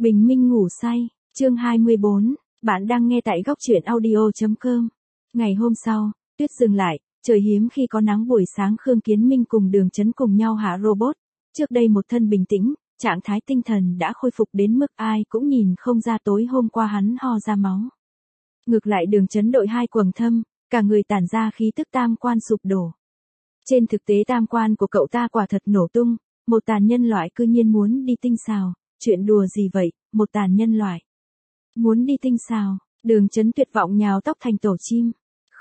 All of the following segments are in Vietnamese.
Bình minh ngủ say, chương 24, bạn đang nghe tại góc truyện audio.com. Ngày hôm sau, tuyết dừng lại, trời hiếm khi có nắng buổi sáng. Khương Kiến Minh cùng Đường Chấn cùng nhau hạ robot. Trước đây một thân bình tĩnh, trạng thái tinh thần đã khôi phục đến mức ai cũng nhìn không ra tối hôm qua hắn ho ra máu. Ngược lại Đường Chấn đội hai quầng thâm, cả người tản ra khí tức tam quan sụp đổ. Trên thực tế tam quan của cậu ta quả thật nổ tung, một tàn nhân loại cư nhiên muốn đi tinh xào. Chuyện đùa gì vậy, một tàn nhân loại muốn đi tinh xào. Đường Chấn tuyệt vọng nhào tóc thành tổ chim.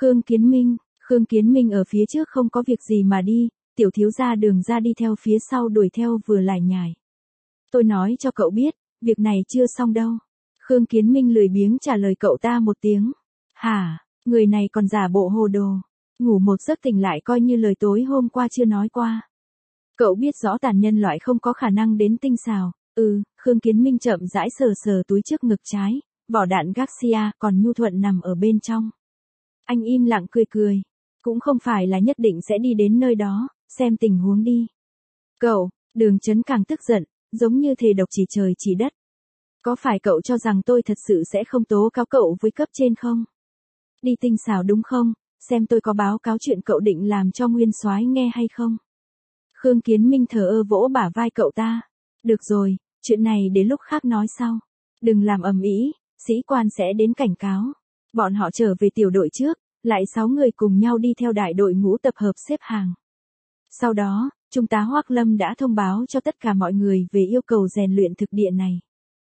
Khương Kiến Minh ở phía trước không có việc gì mà đi, tiểu thiếu gia Đường ra đi theo phía sau đuổi theo vừa lải nhải. Tôi nói cho cậu biết, việc này chưa xong đâu. Khương Kiến Minh lười biếng trả lời cậu ta một tiếng. Hả, người này còn giả bộ hồ đồ. Ngủ một giấc tỉnh lại coi như lời tối hôm qua chưa nói qua. Cậu biết rõ tàn nhân loại không có khả năng đến tinh xào. Khương Kiến Minh chậm rãi sờ sờ túi trước ngực trái, vỏ đạn Garcia còn nhu thuận nằm ở bên trong. Anh im lặng cười. Cũng không phải là nhất định sẽ đi đến nơi đó, xem tình huống đi. Cậu, Đường Chấn càng tức giận, giống như thề độc chỉ trời chỉ đất. Có phải cậu cho rằng tôi thật sự sẽ không tố cáo cậu với cấp trên không? Đi tinh xảo đúng không? Xem tôi có báo cáo chuyện cậu định làm cho Nguyên Soái nghe hay không? Khương Kiến Minh thờ ơ vỗ bả vai cậu ta. Được rồi, chuyện này để lúc khác nói sau. Đừng làm ầm ĩ, sĩ quan sẽ đến cảnh cáo. Bọn họ trở về tiểu đội trước, lại 6 người cùng nhau đi theo đại đội ngũ tập hợp xếp hàng. Sau đó, Trung tá Hoắc Lâm đã thông báo cho tất cả mọi người về yêu cầu rèn luyện thực địa này.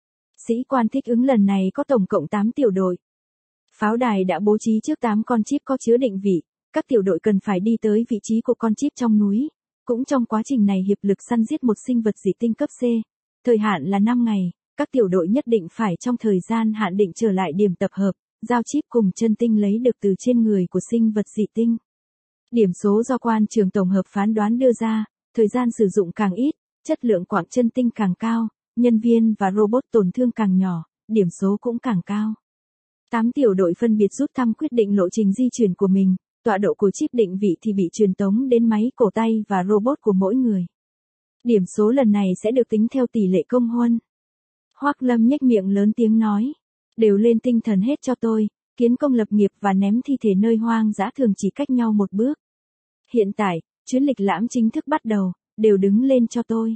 Sĩ quan thích ứng lần này có tổng cộng 8 tiểu đội. Pháo đài đã bố trí trước 8 con chip có chứa định vị, các tiểu đội cần phải đi tới vị trí của con chip trong núi. Cũng trong quá trình này hiệp lực săn giết một sinh vật dị tinh cấp C. Thời hạn là 5 ngày, các tiểu đội nhất định phải trong thời gian hạn định trở lại điểm tập hợp, giao chip cùng chân tinh lấy được từ trên người của sinh vật dị tinh. Điểm số do quan trường tổng hợp phán đoán đưa ra, thời gian sử dụng càng ít, chất lượng quặng chân tinh càng cao, nhân viên và robot tổn thương càng nhỏ, điểm số cũng càng cao. 8 tiểu đội phân biệt rút thăm quyết định lộ trình di chuyển của mình. Tọa độ của chip định vị thì bị truyền tống đến máy cổ tay và robot của mỗi người. Điểm số lần này sẽ được tính theo tỷ lệ công huân. Hoắc Lâm nhếch miệng lớn tiếng nói. Đều lên tinh thần hết cho tôi, kiến công lập nghiệp và ném thi thể nơi hoang dã thường chỉ cách nhau một bước. Hiện tại, chuyến lịch lãm chính thức bắt đầu, đều đứng lên cho tôi.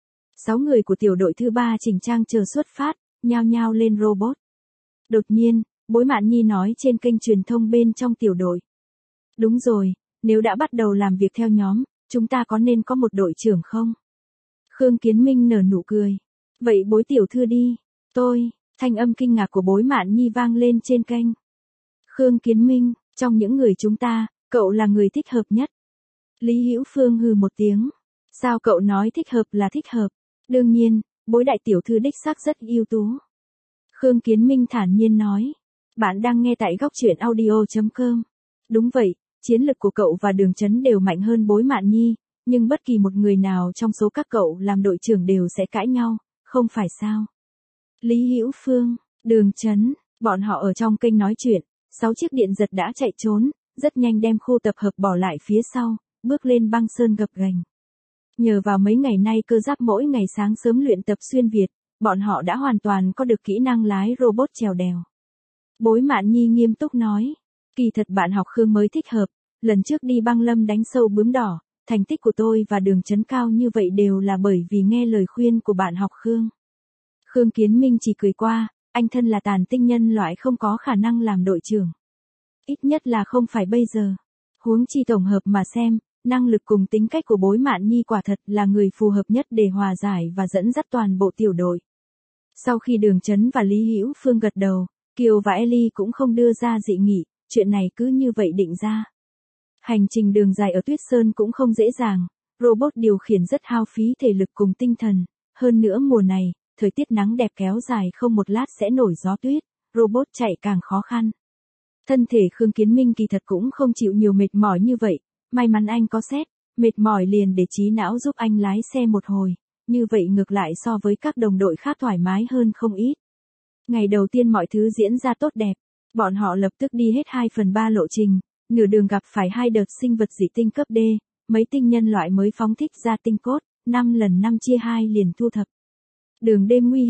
6 người của tiểu đội thứ 3 chỉnh trang chờ xuất phát, nhao nhao lên robot. Đột nhiên, Bối Mạn Nhi nói trên kênh truyền thông bên trong tiểu đội. Đúng rồi, nếu đã bắt đầu làm việc theo nhóm, chúng ta có nên có một đội trưởng không? Khương Kiến Minh nở nụ cười. Vậy Bối tiểu thư đi. Thanh âm kinh ngạc của Bối Mạn Nhi vang lên trên kênh. Khương Kiến Minh, trong những người chúng ta, cậu là người thích hợp nhất. Lý Hữu Phương hừ một tiếng. Sao cậu nói thích hợp là thích hợp? Đương nhiên, Bối đại tiểu thư đích xác rất ưu tú. Khương Kiến Minh thản nhiên nói. Bạn đang nghe tại góc truyện audio.com. Đúng vậy. Chiến lực của cậu và Đường Chấn đều mạnh hơn Bối Mạn Nhi, nhưng bất kỳ một người nào trong số các cậu làm đội trưởng đều sẽ cãi nhau, không phải sao? Lý Hữu Phương, Đường Chấn, bọn họ ở trong kênh nói chuyện, 6 chiếc điện giật đã chạy trốn, rất nhanh đem khu tập hợp bỏ lại phía sau, bước lên băng sơn gập ghềnh. Nhờ vào mấy ngày nay cơ giáp mỗi ngày sáng sớm luyện tập xuyên Việt, bọn họ đã hoàn toàn có được kỹ năng lái robot trèo đèo. Bối Mạn Nhi nghiêm túc nói. Kỳ thật bạn học Khương mới thích hợp, lần trước đi băng lâm đánh sâu bướm đỏ, thành tích của tôi và Đường Chấn cao như vậy đều là bởi vì nghe lời khuyên của bạn học Khương. Khương Kiến Minh chỉ cười qua, anh thân là tàn tinh nhân loại không có khả năng làm đội trưởng. Ít nhất là không phải bây giờ. Huống chi tổng hợp mà xem, năng lực cùng tính cách của Bối Mạn Nhi quả thật là người phù hợp nhất để hòa giải và dẫn dắt toàn bộ tiểu đội. Sau khi Đường Chấn và Lý Hữu Phương gật đầu, Kiều và Ellie cũng không đưa ra dị nghị. Chuyện này cứ như vậy định ra. Hành trình đường dài ở Tuyết Sơn cũng không dễ dàng, robot điều khiển rất hao phí thể lực cùng tinh thần, hơn nữa mùa này, thời tiết nắng đẹp kéo dài không một lát sẽ nổi gió tuyết, robot chạy càng khó khăn. Thân thể Khương Kiến Minh kỳ thật cũng không chịu nhiều mệt mỏi như vậy, may mắn anh có xét, mệt mỏi liền để trí não giúp anh lái xe một hồi, như vậy ngược lại so với các đồng đội khác thoải mái hơn không ít. Ngày đầu tiên mọi thứ diễn ra tốt đẹp. Bọn họ lập tức đi hết 2/3 lộ trình, nửa đường gặp phải 2 đợt sinh vật dị tinh cấp D, mấy tinh nhân loại mới phóng thích ra tinh cốt, 5 lần 5 chia 2 liền thu thập. Đường đêm nguy hiểm,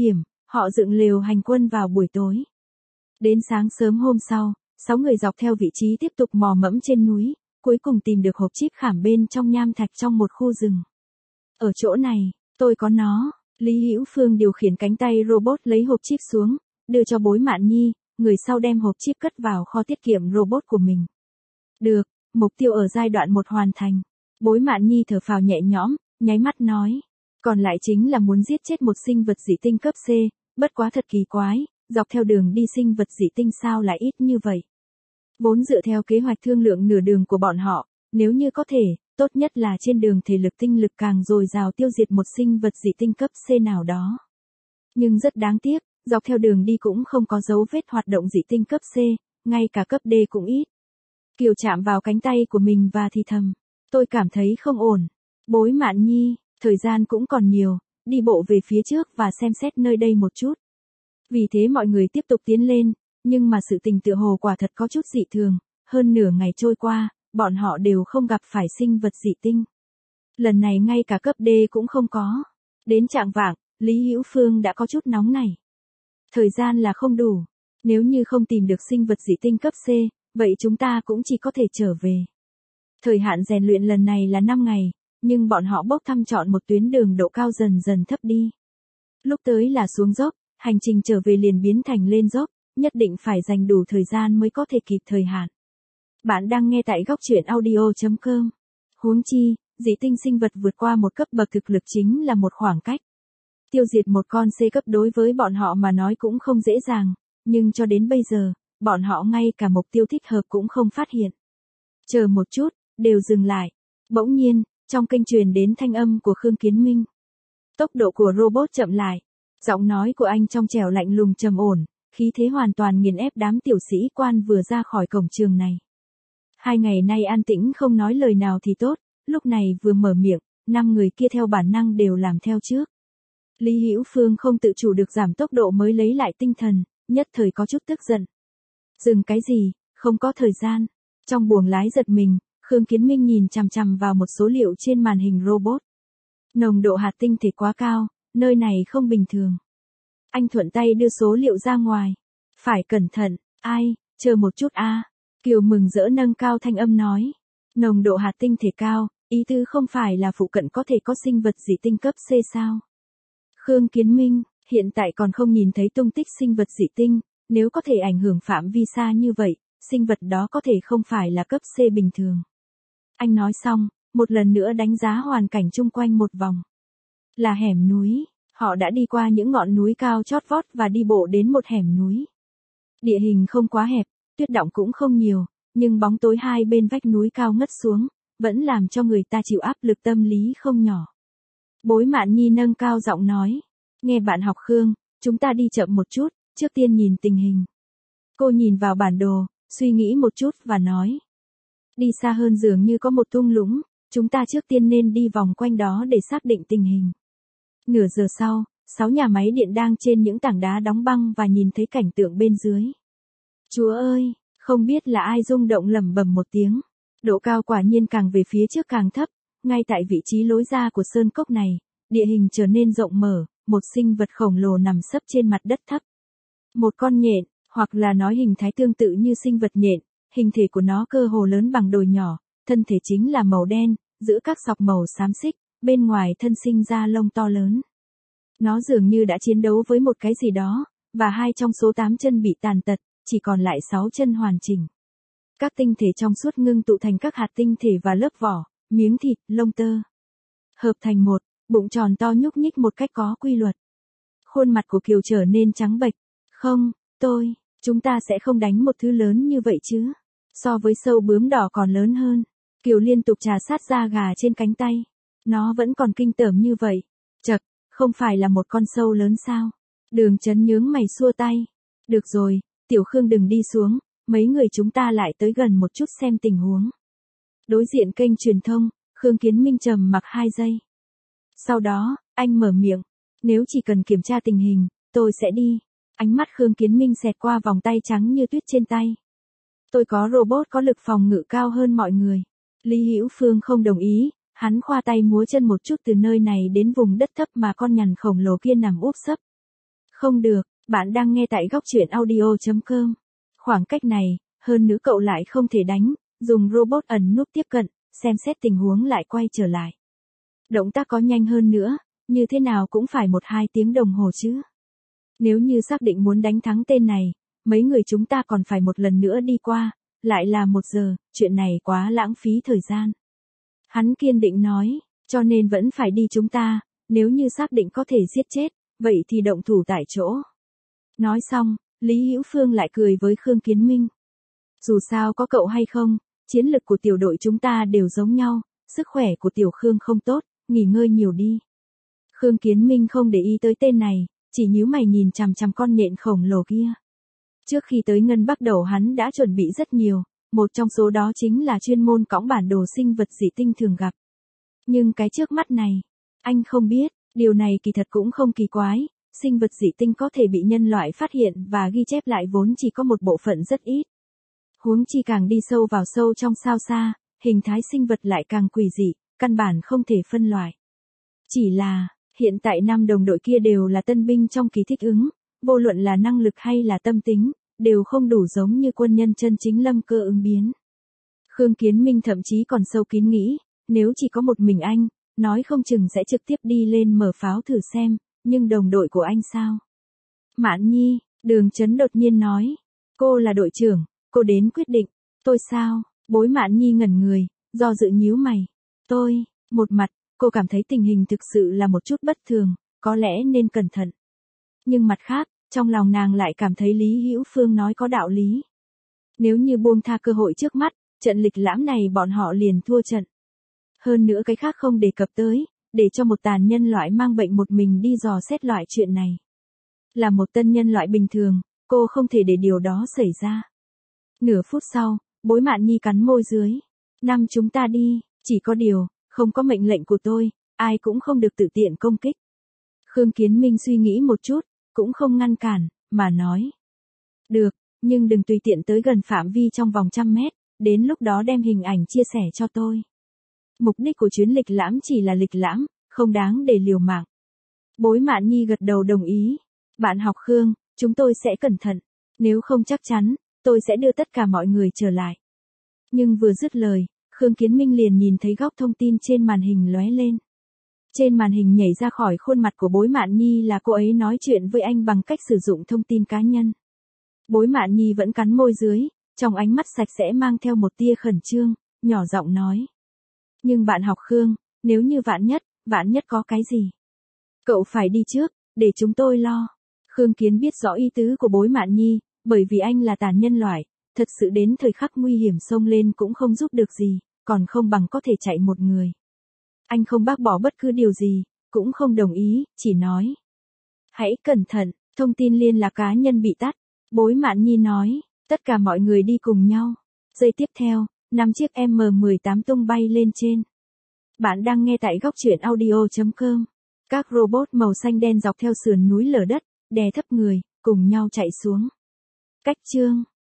Họ dựng lều hành quân vào buổi tối. Đến sáng sớm hôm sau, 6 người dọc theo vị trí tiếp tục mò mẫm trên núi, cuối cùng tìm được hộp chip khảm bên trong nham thạch trong một khu rừng. Ở chỗ này, tôi có nó. Lý Hữu Phương điều khiển cánh tay robot lấy hộp chip xuống, đưa cho Bối Mạn Nhi, người sau đem hộp chip cất vào kho tiết kiệm robot của mình. Được, mục tiêu ở giai đoạn 1 hoàn thành. Bối Mạn Nhi thở phào nhẹ nhõm, nháy mắt nói. Còn lại chính là muốn giết chết một sinh vật dị tinh cấp C, bất quá thật kỳ quái, dọc theo đường đi sinh vật dị tinh sao lại ít như vậy. Vốn dựa theo kế hoạch thương lượng nửa đường của bọn họ, nếu như có thể, tốt nhất là trên đường thể lực tinh lực càng dồi dào tiêu diệt một sinh vật dị tinh cấp C nào đó. Nhưng rất đáng tiếc, dọc theo đường đi cũng không có dấu vết hoạt động dị tinh cấp C, ngay cả cấp D cũng ít. Kiều chạm vào cánh tay của mình và thì thầm, tôi cảm thấy không ổn. Bối Mạn Nhi, thời gian cũng còn nhiều, đi bộ về phía trước và xem xét nơi đây một chút. Vì thế mọi người tiếp tục tiến lên, nhưng mà sự tình tựa hồ quả thật có chút dị thường, hơn nửa ngày trôi qua, bọn họ đều không gặp phải sinh vật dị tinh. Lần này ngay cả cấp D cũng không có. Đến chạng vạng, Lý Hữu Phương đã có chút nóng nảy. Thời gian là không đủ, nếu như không tìm được sinh vật dị tinh cấp C, vậy chúng ta cũng chỉ có thể trở về. Thời hạn rèn luyện lần này là 5 ngày, nhưng bọn họ bốc thăm chọn một tuyến đường độ cao dần dần thấp đi. Lúc tới là xuống dốc, hành trình trở về liền biến thành lên dốc, nhất định phải dành đủ thời gian mới có thể kịp thời hạn. Bạn đang nghe tại góc truyện audio.com. Huống chi, dị tinh sinh vật vượt qua một cấp bậc thực lực chính là một khoảng cách. Tiêu diệt một con C cấp đối với bọn họ mà nói cũng không dễ dàng, nhưng cho đến bây giờ, bọn họ ngay cả mục tiêu thích hợp cũng không phát hiện. Chờ một chút, đều dừng lại. Bỗng nhiên, trong kênh truyền đến thanh âm của Khương Kiến Minh. Tốc độ của robot chậm lại. Giọng nói của anh trong trẻo lạnh lùng trầm ổn, khí thế hoàn toàn nghiền ép đám tiểu sĩ quan vừa ra khỏi cổng trường này. 2 ngày nay an tĩnh không nói lời nào thì tốt, lúc này vừa mở miệng, 5 người kia theo bản năng đều làm theo trước. Lý Hữu Phương không tự chủ được giảm tốc độ mới lấy lại tinh thần, nhất thời có chút tức giận. Dừng cái gì, không có thời gian. Trong buồng lái giật mình, Khương Kiến Minh nhìn chằm chằm vào một số liệu trên màn hình robot. Nồng độ hạt tinh thể quá cao, nơi này không bình thường. Anh thuận tay đưa số liệu ra ngoài. Phải cẩn thận, ai, chờ một chút a. Kiều mừng rỡ nâng cao thanh âm nói. Nồng độ hạt tinh thể cao, ý tứ không phải là phụ cận có thể có sinh vật dị tinh cấp C sao? Khương Kiến Minh, hiện tại còn không nhìn thấy tung tích sinh vật dị tinh, nếu có thể ảnh hưởng phạm vi xa như vậy, sinh vật đó có thể không phải là cấp C bình thường. Anh nói xong, một lần nữa đánh giá hoàn cảnh chung quanh một vòng. Là hẻm núi, họ đã đi qua những ngọn núi cao chót vót và đi bộ đến một hẻm núi. Địa hình không quá hẹp, tuyết động cũng không nhiều, nhưng bóng tối hai bên vách núi cao ngất xuống, vẫn làm cho người ta chịu áp lực tâm lý không nhỏ. Bối Mạn Nhi nâng cao giọng nói, nghe bạn học Khương, chúng ta đi chậm một chút, trước tiên nhìn tình hình. Cô nhìn vào bản đồ, suy nghĩ một chút và nói. Đi xa hơn dường như có một thung lũng, chúng ta trước tiên nên đi vòng quanh đó để xác định tình hình. Nửa giờ sau, 6 nhà máy điện đang trên những tảng đá đóng băng và nhìn thấy cảnh tượng bên dưới. Chúa ơi, không biết là ai rung động lẩm bẩm một tiếng. Độ cao quả nhiên càng về phía trước càng thấp, ngay tại vị trí lối ra của sơn cốc này, địa hình trở nên rộng mở, một sinh vật khổng lồ nằm sấp trên mặt đất thấp. Một con nhện, hoặc là nói hình thái tương tự như sinh vật nhện, hình thể của nó cơ hồ lớn bằng đồi nhỏ, thân thể chính là màu đen, giữa các sọc màu xám xích, bên ngoài thân sinh ra lông to lớn. Nó dường như đã chiến đấu với một cái gì đó, và 2 trong số 8 chân bị tàn tật, chỉ còn lại 6 chân hoàn chỉnh. Các tinh thể trong suốt ngưng tụ thành các hạt tinh thể và lớp vỏ, miếng thịt, lông tơ. Hợp thành một, bụng tròn to nhúc nhích một cách có quy luật. Khuôn mặt của Kiều trở nên trắng bệch. Không, chúng ta sẽ không đánh một thứ lớn như vậy chứ. So với sâu bướm đỏ còn lớn hơn. Kiều liên tục trà sát da gà trên cánh tay. Nó vẫn còn kinh tởm như vậy. Chậc, không phải là một con sâu lớn sao? Đường Chấn nhướng mày xua tay. Được rồi, Tiểu Khương đừng đi xuống, mấy người chúng ta lại tới gần một chút xem tình huống. Đối diện kênh truyền thông, Khương Kiến Minh trầm mặc 2 giây. Sau đó, anh mở miệng. Nếu chỉ cần kiểm tra tình hình, tôi sẽ đi. Ánh mắt Khương Kiến Minh xẹt qua vòng tay trắng như tuyết trên tay. Tôi có robot có lực phòng ngự cao hơn mọi người. Lý Hữu Phương không đồng ý, hắn khoa tay múa chân một chút từ nơi này đến vùng đất thấp mà con nhằn khổng lồ kia nằm úp sấp. Không được, bạn đang nghe tại góc truyện audio.com. Khoảng cách này, hơn nữa cậu lại không thể đánh, dùng robot ẩn núp tiếp cận, xem xét tình huống lại quay trở lại. Động tác có nhanh hơn nữa, như thế nào cũng phải 1-2 tiếng đồng hồ chứ. Nếu như xác định muốn đánh thắng tên này, mấy người chúng ta còn phải một lần nữa đi qua, lại là 1 giờ, chuyện này quá lãng phí thời gian. Hắn kiên định nói, cho nên vẫn phải đi chúng ta, nếu như xác định có thể giết chết, vậy thì động thủ tại chỗ. Nói xong, Lý Hữu Phương lại cười với Khương Kiến Minh. Dù sao có cậu hay không, chiến lực của tiểu đội chúng ta đều giống nhau, sức khỏe của tiểu Khương không tốt, nghỉ ngơi nhiều đi. Khương Kiến Minh không để ý tới tên này, chỉ nhíu mày nhìn chằm chằm con nhện khổng lồ kia. Trước khi tới Ngân Bắc Đầu hắn đã chuẩn bị rất nhiều, một trong số đó chính là chuyên môn cõng bản đồ sinh vật dị tinh thường gặp. Nhưng cái trước mắt này, anh không biết, điều này kỳ thật cũng không kỳ quái, sinh vật dị tinh có thể bị nhân loại phát hiện và ghi chép lại vốn chỉ có một bộ phận rất ít. Huống chi càng đi sâu trong sao xa, hình thái sinh vật lại càng quỷ dị, căn bản không thể phân loại. Chỉ là, hiện tại 5 đồng đội kia đều là tân binh trong kỳ thích ứng, vô luận là năng lực hay là tâm tính, đều không đủ giống như quân nhân chân chính lâm cơ ứng biến. Khương Kiến Minh thậm chí còn sâu kín nghĩ, nếu chỉ có một mình anh, nói không chừng sẽ trực tiếp đi lên mở pháo thử xem, nhưng đồng đội của anh sao? Mạn Nhi, Đường Chấn đột nhiên nói, cô là đội trưởng, cô đến quyết định, tôi sao? Bối Mạn Nhi ngẩn người, do dự nhíu mày. Tôi, một mặt, cô cảm thấy tình hình thực sự là một chút bất thường, có lẽ nên cẩn thận. Nhưng mặt khác, trong lòng nàng lại cảm thấy Lý Hữu Phương nói có đạo lý. Nếu như buông tha cơ hội trước mắt, trận lịch lãm này bọn họ liền thua trận. Hơn nữa cái khác không đề cập tới, để cho một tàn nhân loại mang bệnh một mình đi dò xét loại chuyện này. Là một tân nhân loại bình thường, cô không thể để điều đó xảy ra. Nửa phút sau, Bối Mạn Nhi cắn môi dưới. Chúng ta đi, chỉ có điều, không có mệnh lệnh của tôi, ai cũng không được tự tiện công kích. Khương Kiến Minh suy nghĩ một chút, cũng không ngăn cản, mà nói. Được, nhưng đừng tùy tiện tới gần phạm vi trong vòng 100 mét, đến lúc đó đem hình ảnh chia sẻ cho tôi. Mục đích của chuyến lịch lãm chỉ là lịch lãm, không đáng để liều mạng. Bối Mạn Nhi gật đầu đồng ý. Bạn học Khương, chúng tôi sẽ cẩn thận. Nếu không chắc chắn, tôi sẽ đưa tất cả mọi người trở lại. Nhưng vừa dứt lời, Khương Kiến Minh liền nhìn thấy góc thông tin trên màn hình lóe lên. Trên màn hình nhảy ra khỏi khuôn mặt của Bối Mạn Nhi là cô ấy nói chuyện với anh bằng cách sử dụng thông tin cá nhân. Bối Mạn Nhi vẫn cắn môi dưới, trong ánh mắt sạch sẽ mang theo một tia khẩn trương, nhỏ giọng nói. Nhưng bạn học Khương, nếu như vạn nhất có cái gì? Cậu phải đi trước, để chúng tôi lo. Khương Kiến biết rõ ý tứ của Bối Mạn Nhi, bởi vì anh là tàn nhân loại, thật sự đến thời khắc nguy hiểm xông lên cũng không giúp được gì, còn không bằng có thể chạy một người. Anh không bác bỏ bất cứ điều gì, cũng không đồng ý, chỉ nói. Hãy cẩn thận, thông tin liên lạc cá nhân bị tắt. Bối Mạn Nhi nói, tất cả mọi người đi cùng nhau. Giây tiếp theo, 5 chiếc M18 tung bay lên trên. Bạn đang nghe tại góc truyện audio.com. Các robot màu xanh đen dọc theo sườn núi lở đất, đè thấp người, cùng nhau chạy xuống. Cách chương